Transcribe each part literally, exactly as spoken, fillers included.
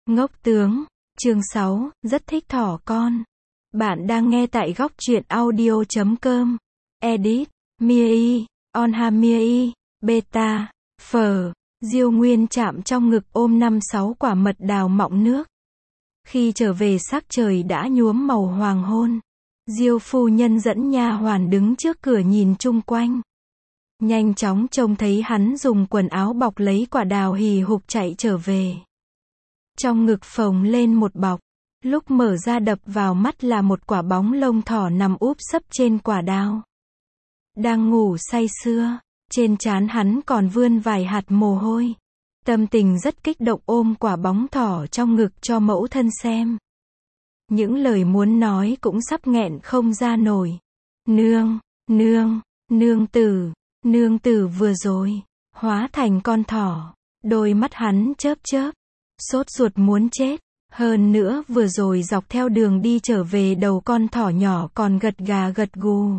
Ngốc tướng, chương sáu, rất thích thỏ con. Bạn đang nghe tại góc truyện audio chấm com. Edit, Miei, Onha Miei, Beta, Phở, Diêu Nguyên chạm trong ngực ôm năm sáu quả mật đào mọng nước. Khi trở về sắc trời đã nhuốm màu hoàng hôn. Diêu phu nhân dẫn nha hoàn đứng trước cửa nhìn chung quanh. Nhanh chóng trông thấy hắn dùng quần áo bọc lấy quả đào hì hục chạy trở về. Trong ngực phồng lên một bọc, lúc mở ra đập vào mắt là một quả bóng lông thỏ nằm úp sấp trên quả đào. Đang ngủ say sưa, trên trán hắn còn vươn vài hạt mồ hôi. Tâm tình rất kích động ôm quả bóng thỏ trong ngực cho mẫu thân xem. Những lời muốn nói cũng sắp nghẹn không ra nổi. Nương, nương, nương tử, nương tử vừa rồi, hóa thành con thỏ. Đôi mắt hắn chớp chớp, sốt ruột muốn chết. Hơn nữa vừa rồi dọc theo đường đi trở về đầu con thỏ nhỏ còn gật gà gật gù.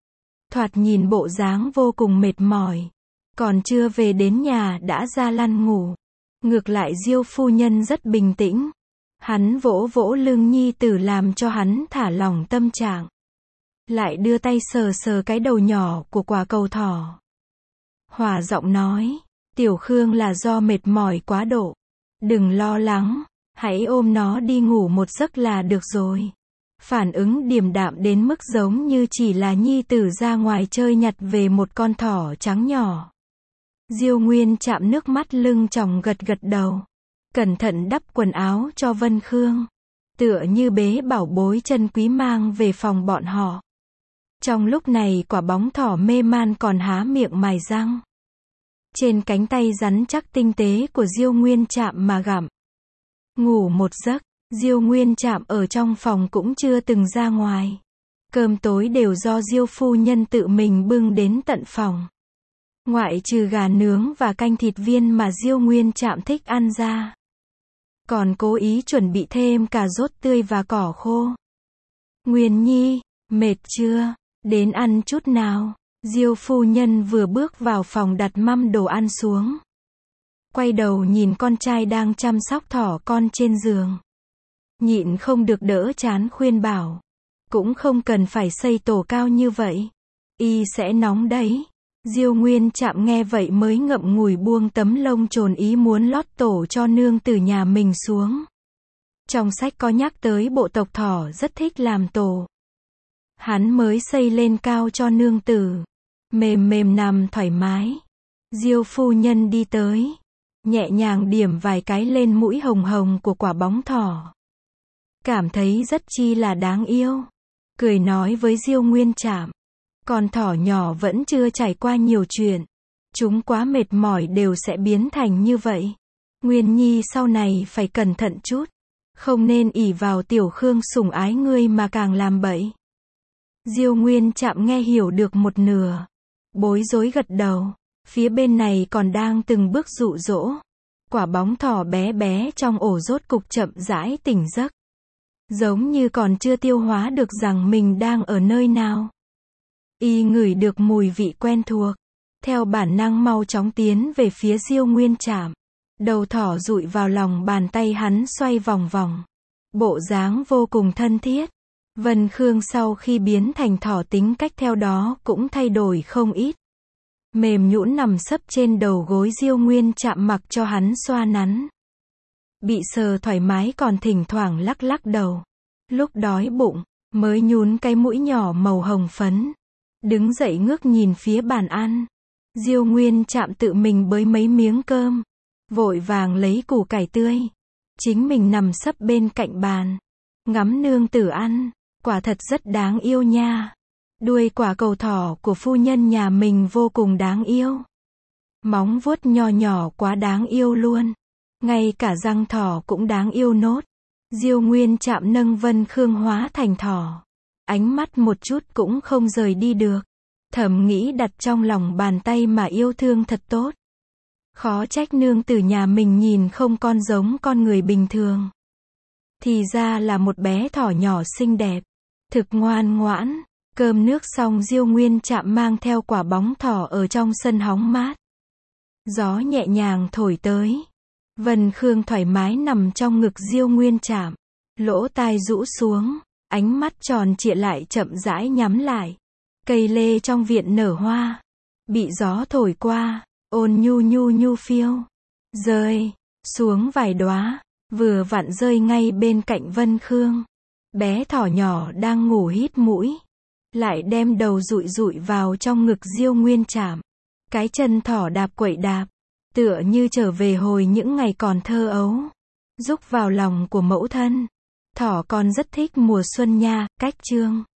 Thoạt nhìn bộ dáng vô cùng mệt mỏi. Còn chưa về đến nhà đã ra lăn ngủ. Ngược lại Diêu phu nhân rất bình tĩnh. Hắn vỗ vỗ lưng nhi tử làm cho hắn thả lỏng tâm trạng. Lại đưa tay sờ sờ cái đầu nhỏ của quả cầu thỏ. Hòa giọng nói, Tiểu Khương là do mệt mỏi quá độ. Đừng lo lắng, hãy ôm nó đi ngủ một giấc là được rồi. Phản ứng điềm đạm đến mức giống như chỉ là nhi tử ra ngoài chơi nhặt về một con thỏ trắng nhỏ. Diêu Nguyên chạm nước mắt lưng tròng gật gật đầu. Cẩn thận đắp quần áo cho Vân Khương. Tựa như bế bảo bối chân quý mang về phòng bọn họ. Trong lúc này quả bóng thỏ mê man còn há miệng mài răng. Trên cánh tay rắn chắc tinh tế của Diêu Nguyên chạm mà gặm. Ngủ một giấc, Diêu Nguyên chạm ở trong phòng cũng chưa từng ra ngoài. Cơm tối đều do Diêu phu nhân tự mình bưng đến tận phòng. Ngoại trừ gà nướng và canh thịt viên mà Diêu Nguyên chạm thích ăn ra. Còn cố ý chuẩn bị thêm cà rốt tươi và cỏ khô. Nguyên Nhi, mệt chưa? Đến ăn chút nào? Diêu phu nhân vừa bước vào phòng đặt mâm đồ ăn xuống. Quay đầu nhìn con trai đang chăm sóc thỏ con trên giường. Nhịn không được đỡ chán khuyên bảo. Cũng không cần phải xây tổ cao như vậy. Y sẽ nóng đấy. Diêu Nguyên chạm nghe vậy mới ngậm ngùi buông tấm lông chồn ý muốn lót tổ cho nương tử nhà mình xuống. Trong sách có nhắc tới bộ tộc thỏ rất thích làm tổ. Hắn mới xây lên cao cho nương tử. Mềm mềm nằm thoải mái. Diêu phu nhân đi tới. Nhẹ nhàng điểm vài cái lên mũi hồng hồng của quả bóng thỏ. Cảm thấy rất chi là đáng yêu. Cười nói với Diêu Nguyên chạm. Con thỏ nhỏ vẫn chưa trải qua nhiều chuyện. Chúng quá mệt mỏi đều sẽ biến thành như vậy. Nguyên Nhi sau này phải cẩn thận chút. Không nên ỷ vào Tiểu Khương sủng ái ngươi mà càng làm bậy. Diêu Nguyên chạm nghe hiểu được một nửa. Bối rối gật đầu. Phía bên này còn đang từng bước dụ dỗ. Quả bóng thỏ bé bé trong ổ rốt cục chậm rãi tỉnh giấc. Giống như còn chưa tiêu hóa được rằng mình đang ở nơi nào. Y ngửi được mùi vị quen thuộc. Theo bản năng mau chóng tiến về phía Diêu Nguyên chạm. Đầu thỏ dụi vào lòng bàn tay hắn xoay vòng vòng. Bộ dáng vô cùng thân thiết. Vân Khương sau khi biến thành thỏ tính cách theo đó cũng thay đổi không ít. Mềm nhũn nằm sấp trên đầu gối Diêu Nguyên chạm mặc cho hắn xoa nắn. Bị sờ thoải mái còn thỉnh thoảng lắc lắc đầu. Lúc đói bụng, mới nhún cái mũi nhỏ màu hồng phấn. Đứng dậy ngước nhìn phía bàn ăn. Diêu Nguyên chạm tự mình bới mấy miếng cơm. Vội vàng lấy củ cải tươi. Chính mình nằm sấp bên cạnh bàn. Ngắm nương tử ăn. Quả thật rất đáng yêu nha. Đuôi quả cầu thỏ của phu nhân nhà mình vô cùng đáng yêu. Móng vuốt nho nhỏ quá đáng yêu luôn. Ngay cả răng thỏ cũng đáng yêu nốt. Diêu Nguyên chạm nâng Vân Khương hóa thành thỏ. Ánh mắt một chút cũng không rời đi được. Thầm nghĩ đặt trong lòng bàn tay mà yêu thương thật tốt. Khó trách nương tử nhà mình nhìn không con giống con người bình thường. Thì ra là một bé thỏ nhỏ xinh đẹp. Thực ngoan ngoãn. Cơm nước xong Diêu Nguyên chạm mang theo quả bóng thỏ ở trong sân hóng mát. Gió nhẹ nhàng thổi tới. Vân Khương thoải mái nằm trong ngực Diêu Nguyên Trạm. Lỗ tai rũ xuống, ánh mắt tròn trịa lại chậm rãi nhắm lại. Cây lê trong viện nở hoa, bị gió thổi qua, ôn nhu nhu nhu phiêu, rơi xuống vài đóa, vừa vặn rơi ngay bên cạnh Vân Khương. Bé thỏ nhỏ đang ngủ hít mũi, lại đem đầu dụi dụi vào trong ngực Diêu Nguyên Trạm. Cái chân thỏ đạp quậy đạp, tựa như trở về hồi những ngày còn thơ ấu, rúc vào lòng của mẫu thân. Thỏ con rất thích mùa xuân nha. Cách chương